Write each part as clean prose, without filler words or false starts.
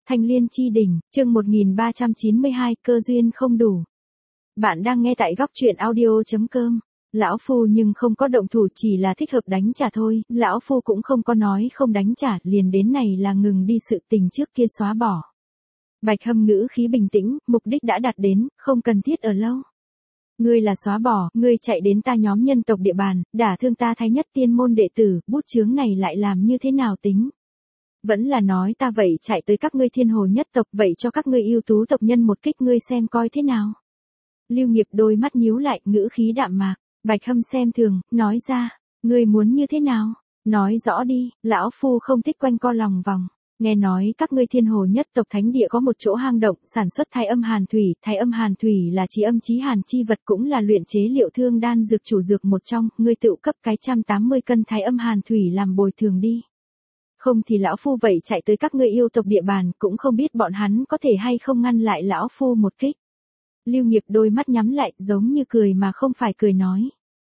Thanh Liên Chi Đỉnh, chương 1392, cơ duyên không đủ. Bạn đang nghe tại góc truyện audio.com. Lão Phu nhưng không có động thủ, chỉ là thích hợp đánh trả thôi, Lão Phu cũng không có nói không đánh trả, liền đến này là ngừng đi sự tình trước kia xóa bỏ. Bạch Hâm ngữ khí bình tĩnh, mục đích đã đạt đến, không cần thiết ở lâu. Ngươi là xóa bỏ, ngươi chạy đến ta nhóm nhân tộc địa bàn, đả thương ta Thái Nhất Tiên môn đệ tử, bút chướng này lại làm như thế nào tính? Vẫn là nói ta vậy chạy tới các ngươi Thiên Hồ nhất tộc, vậy cho các ngươi ưu tú tộc nhân một kích, ngươi xem coi thế nào. Lưu Nghiệp đôi mắt nhíu lại, ngữ khí đạm mạc. Bạch Hâm xem thường, nói ra, ngươi muốn như thế nào? Nói rõ đi, lão phu không thích quanh co lòng vòng. Nghe nói các ngươi Thiên Hồ nhất tộc thánh địa có một chỗ hang động, sản xuất thái âm hàn thủy là chí âm chí hàn chi vật, cũng là luyện chế liệu thương đan dược chủ dược một trong, ngươi tự cấp cái 180 cân thái âm hàn thủy làm bồi thường đi. Không thì lão phu vậy chạy tới các ngươi yêu tộc địa bàn, cũng không biết bọn hắn có thể hay không ngăn lại lão phu một kích. Lưu Nghiệp đôi mắt nhắm lại, giống như cười mà không phải cười nói.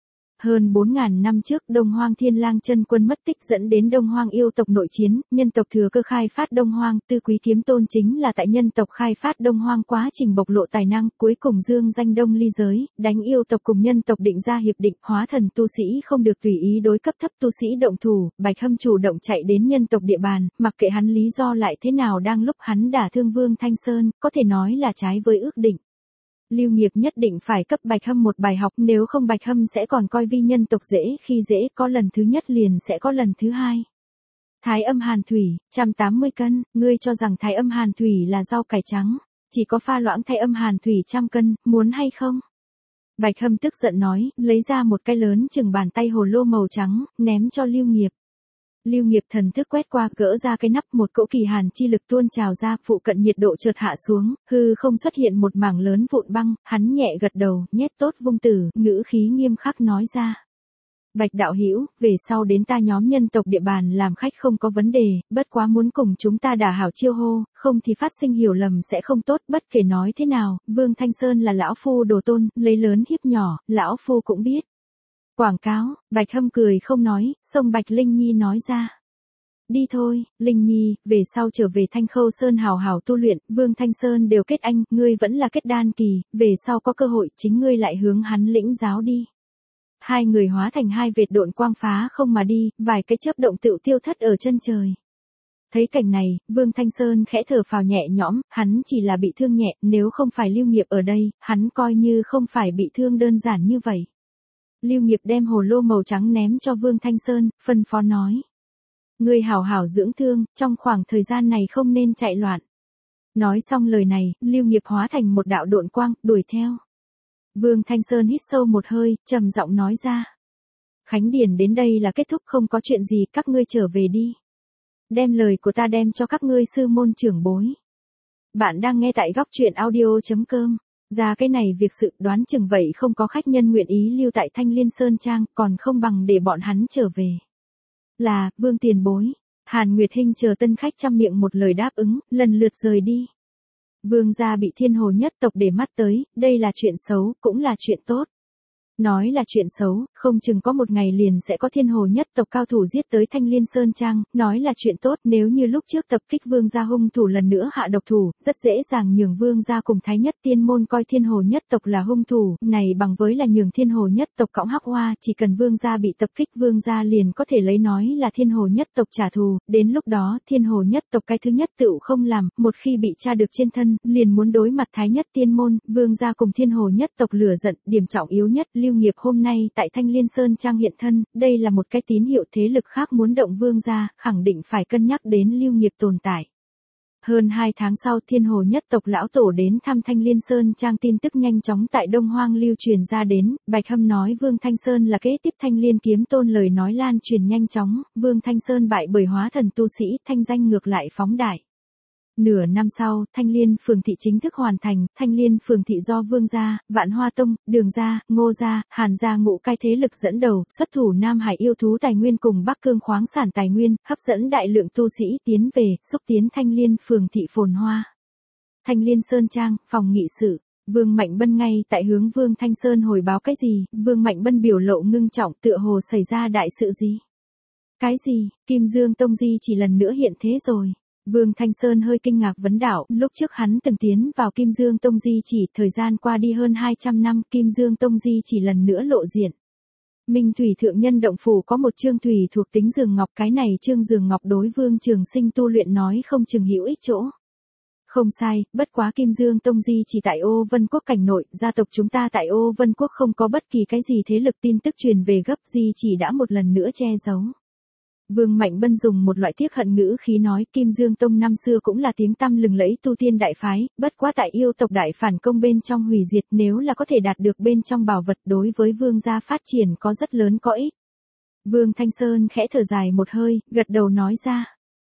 Hơn 4.000 năm trước, Đông Hoang Thiên Lang chân quân mất tích dẫn đến Đông Hoang yêu tộc nội chiến, nhân tộc thừa cơ khai phát Đông Hoang, Tư Quý Kiếm Tôn chính là tại nhân tộc khai phát Đông Hoang quá trình bộc lộ tài năng, cuối cùng dương danh Đông Ly giới, đánh yêu tộc cùng nhân tộc định ra hiệp định, hóa thần tu sĩ không được tùy ý đối cấp thấp tu sĩ động thủ, Bạch Hâm chủ động chạy đến nhân tộc địa bàn, mặc kệ hắn lý do lại thế nào, đang lúc hắn đả thương Vương Thanh Sơn, có thể nói là trái với ước định. Lưu Nghiệp nhất định phải cấp Bạch Hâm một bài học, nếu không Bạch Hâm sẽ còn coi vi nhân tộc dễ khi dễ, có lần thứ nhất liền sẽ có lần thứ hai. Thái âm hàn thủy, 180 cân, ngươi cho rằng thái âm hàn thủy là rau cải trắng, chỉ có pha loãng thái âm hàn thủy 100 cân, muốn hay không? Bạch Hâm tức giận nói, lấy ra một cái lớn chừng bàn tay hồ lô màu trắng, ném cho Lưu Nghiệp. Lưu Nghiệp thần thức quét qua, gỡ ra cái nắp, một cỗ kỳ hàn chi lực tuôn trào ra, phụ cận nhiệt độ chợt hạ xuống, hư không xuất hiện một mảng lớn vụn băng, hắn nhẹ gật đầu, nhét tốt vung tử, ngữ khí nghiêm khắc nói ra. Bạch đạo hữu, về sau đến ta nhóm nhân tộc địa bàn làm khách không có vấn đề, bất quá muốn cùng chúng ta đả hảo chiêu hô, không thì phát sinh hiểu lầm sẽ không tốt, bất kể nói thế nào, Vương Thanh Sơn là lão phu đồ tôn, lấy lớn hiếp nhỏ, lão phu cũng biết. Quảng cáo, Bạch Hâm cười không nói, xông Bạch Linh Nhi nói ra. Đi thôi, Linh Nhi, về sau trở về Thanh Khâu Sơn hào hào tu luyện, Vương Thanh Sơn đều kết anh, ngươi vẫn là kết đan kỳ, về sau có cơ hội chính ngươi lại hướng hắn lĩnh giáo đi. Hai người hóa thành hai vệt độn quang phá không mà đi, vài cái chớp động tựu tiêu thất ở chân trời. Thấy cảnh này, Vương Thanh Sơn khẽ thở phào nhẹ nhõm, hắn chỉ là bị thương nhẹ, nếu không phải Lưu Nghiệp ở đây, hắn coi như không phải bị thương đơn giản như vậy. Lưu Nghiệp đem hồ lô màu trắng ném cho Vương Thanh Sơn, phân phó nói. Ngươi hảo hảo dưỡng thương, trong khoảng thời gian này không nên chạy loạn. Nói xong lời này, Lưu Nghiệp hóa thành một đạo độn quang, đuổi theo. Vương Thanh Sơn hít sâu một hơi, trầm giọng nói ra. Khánh điển đến đây là kết thúc, không có chuyện gì, các ngươi trở về đi. Đem lời của ta đem cho các ngươi sư môn trưởng bối. Bạn đang nghe tại góc truyện audio.com. Ra cái này việc sự đoán chừng vậy không có khách nhân nguyện ý lưu tại Thanh Liên Sơn Trang, còn không bằng để bọn hắn trở về. Là, Vương tiền bối. Hàn Nguyệt Hinh chờ tân khách trăm miệng một lời đáp ứng, lần lượt rời đi. Vương gia bị Thiên Hồ nhất tộc để mắt tới, đây là chuyện xấu, cũng là chuyện tốt. Nói là chuyện xấu, không chừng có một ngày liền sẽ có Thiên Hồ nhất tộc cao thủ giết tới Thanh Liên Sơn Trang, nói là chuyện tốt, nếu như lúc trước tập kích Vương gia hung thủ lần nữa hạ độc thủ, rất dễ dàng nhường Vương gia cùng Thái Nhất Tiên môn coi Thiên Hồ nhất tộc là hung thủ, này bằng với là nhường Thiên Hồ nhất tộc cõng hắc hoa, chỉ cần Vương gia bị tập kích, Vương gia liền có thể lấy nói là Thiên Hồ nhất tộc trả thù, đến lúc đó Thiên Hồ nhất tộc cái thứ nhất tựu không làm, một khi bị tra được trên thân, liền muốn đối mặt Thái Nhất Tiên môn, Vương gia cùng Thiên Hồ nhất tộc lửa giận, điểm trọng yếu nhất, Lưu Nghiệp hôm nay tại Thanh Liên Sơn Trang hiện thân, đây là một cái tín hiệu thế lực khác muốn động Vương gia, khẳng định phải cân nhắc đến Lưu Nghiệp tồn tại. Hơn 2 tháng sau, Thiên Hồ nhất tộc lão tổ đến thăm Thanh Liên Sơn Trang, tin tức nhanh chóng tại Đông Hoang lưu truyền ra đến, Bạch Hâm nói Vương Thanh Sơn là kế tiếp Thanh Liên kiếm tôn, lời nói lan truyền nhanh chóng, Vương Thanh Sơn bại bởi hóa thần tu sĩ, thanh danh ngược lại phóng đại. Nửa năm sau, Thanh Liên phường thị chính thức hoàn thành, Thanh Liên phường thị do Vương gia, Vạn Hoa Tông, Đường gia, Ngô gia, Hàn gia ngũ cái thế lực dẫn đầu, xuất thủ Nam Hải yêu thú tài nguyên cùng Bắc Cương khoáng sản tài nguyên, hấp dẫn đại lượng tu sĩ tiến về, xúc tiến Thanh Liên phường thị phồn hoa. Thanh Liên Sơn Trang, phòng nghị sự. Vương Mạnh Bân ngay tại hướng Vương Thanh Sơn hồi báo cái gì, Vương Mạnh Bân biểu lộ ngưng trọng, tựa hồ xảy ra đại sự gì. Cái gì, Kim Dương Tông Di chỉ lần nữa hiện thế rồi. Vương Thanh Sơn hơi kinh ngạc vấn đạo, lúc trước hắn từng tiến vào Kim Dương Tông di chỉ, thời gian qua đi hơn 200 năm, Kim Dương Tông di chỉ lần nữa lộ diện. Minh Thủy Thượng Nhân Động Phủ có một chương thủy thuộc tính giường ngọc, cái này chương giường ngọc đối Vương Trường Sinh tu luyện nói không chừng hữu ích chỗ. Không sai, bất quá Kim Dương Tông di chỉ tại Ô Vân Quốc cảnh nội, gia tộc chúng ta tại Ô Vân Quốc không có bất kỳ cái gì thế lực tin tức truyền về gấp, di chỉ đã một lần nữa che giấu. Vương Mạnh Bân dùng một loại tiếc hận ngữ khí nói, Kim Dương Tông năm xưa cũng là tiếng tăm lừng lẫy tu tiên đại phái, bất quá tại yêu tộc đại phản công bên trong hủy diệt, nếu là có thể đạt được bên trong bảo vật đối với vương gia phát triển có rất lớn có ích. Vương Thanh Sơn khẽ thở dài một hơi, gật đầu nói ra.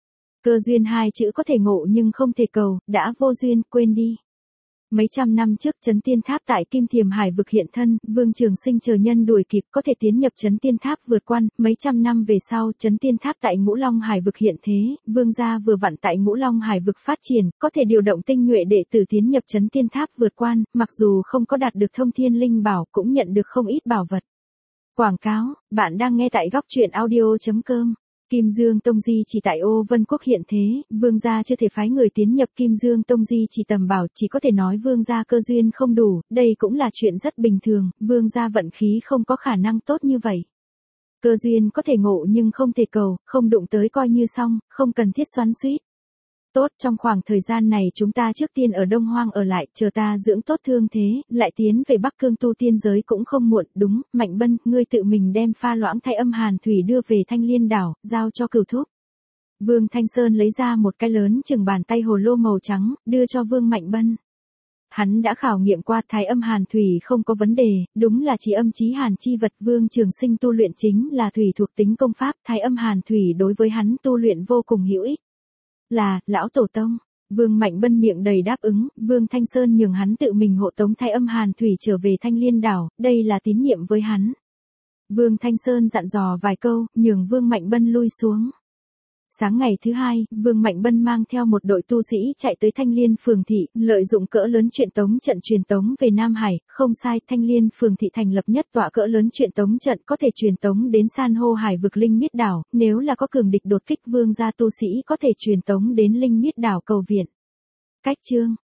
Cơ duyên hai chữ có thể ngộ nhưng không thể cầu, đã vô duyên, quên đi. Mấy trăm năm trước Chấn Tiên Tháp tại Kim Thiềm Hải vực hiện thân, Vương Trường Sinh chờ nhân đuổi kịp có thể tiến nhập Chấn Tiên Tháp vượt quan, mấy trăm năm về sau Chấn Tiên Tháp tại Ngũ Long Hải vực hiện thế, Vương gia vừa vặn tại Ngũ Long Hải vực phát triển, có thể điều động tinh nhuệ đệ tử tiến nhập Chấn Tiên Tháp vượt quan, mặc dù không có đạt được thông thiên linh bảo cũng nhận được không ít bảo vật. Quảng cáo, bạn đang nghe tại góc truyện audio.com. Kim Dương Tông di chỉ tại Ô Vân Quốc hiện thế, vương gia chưa thể phái người tiến nhập Kim Dương Tông di chỉ tầm bảo, chỉ có thể nói vương gia cơ duyên không đủ, đây cũng là chuyện rất bình thường, vương gia vận khí không có khả năng tốt như vậy. Cơ duyên có thể ngộ nhưng không thể cầu, không đụng tới coi như xong, không cần thiết xoắn xuýt. Tốt, trong khoảng thời gian này chúng ta trước tiên ở Đông Hoang ở lại, chờ ta dưỡng tốt thương thế, lại tiến về Bắc Cương tu tiên giới cũng không muộn, đúng, Mạnh Bân, ngươi tự mình đem pha loãng thay âm hàn thủy đưa về Thanh Liên đảo, giao cho Cửu Thúc. Vương Thanh Sơn lấy ra một cái lớn chừng bàn tay hồ lô màu trắng, đưa cho Vương Mạnh Bân. Hắn đã khảo nghiệm qua thái âm hàn thủy không có vấn đề, đúng là chỉ âm chí hàn chi vật. Vương Trường Sinh tu luyện chính là thủy thuộc tính công pháp, thái âm hàn thủy đối với hắn tu luyện vô cùng hữu ích. Là, lão tổ tông. Vương Mạnh Bân miệng đầy đáp ứng, Vương Thanh Sơn nhường hắn tự mình hộ tống thái âm hàn thủy trở về Thanh Liên đảo, đây là tín nhiệm với hắn. Vương Thanh Sơn dặn dò vài câu, nhường Vương Mạnh Bân lui xuống. Sáng ngày thứ hai, Vương Mạnh Bân mang theo một đội tu sĩ chạy tới Thanh Liên Phường Thị, lợi dụng cỡ lớn truyền tống trận truyền tống về Nam Hải, không sai, Thanh Liên Phường Thị thành lập nhất tọa cỡ lớn truyền tống trận có thể truyền tống đến san hô hải vực Linh Miết đảo, nếu là có cường địch đột kích vương gia tu sĩ có thể truyền tống đến Linh Miết đảo cầu viện. Cách chương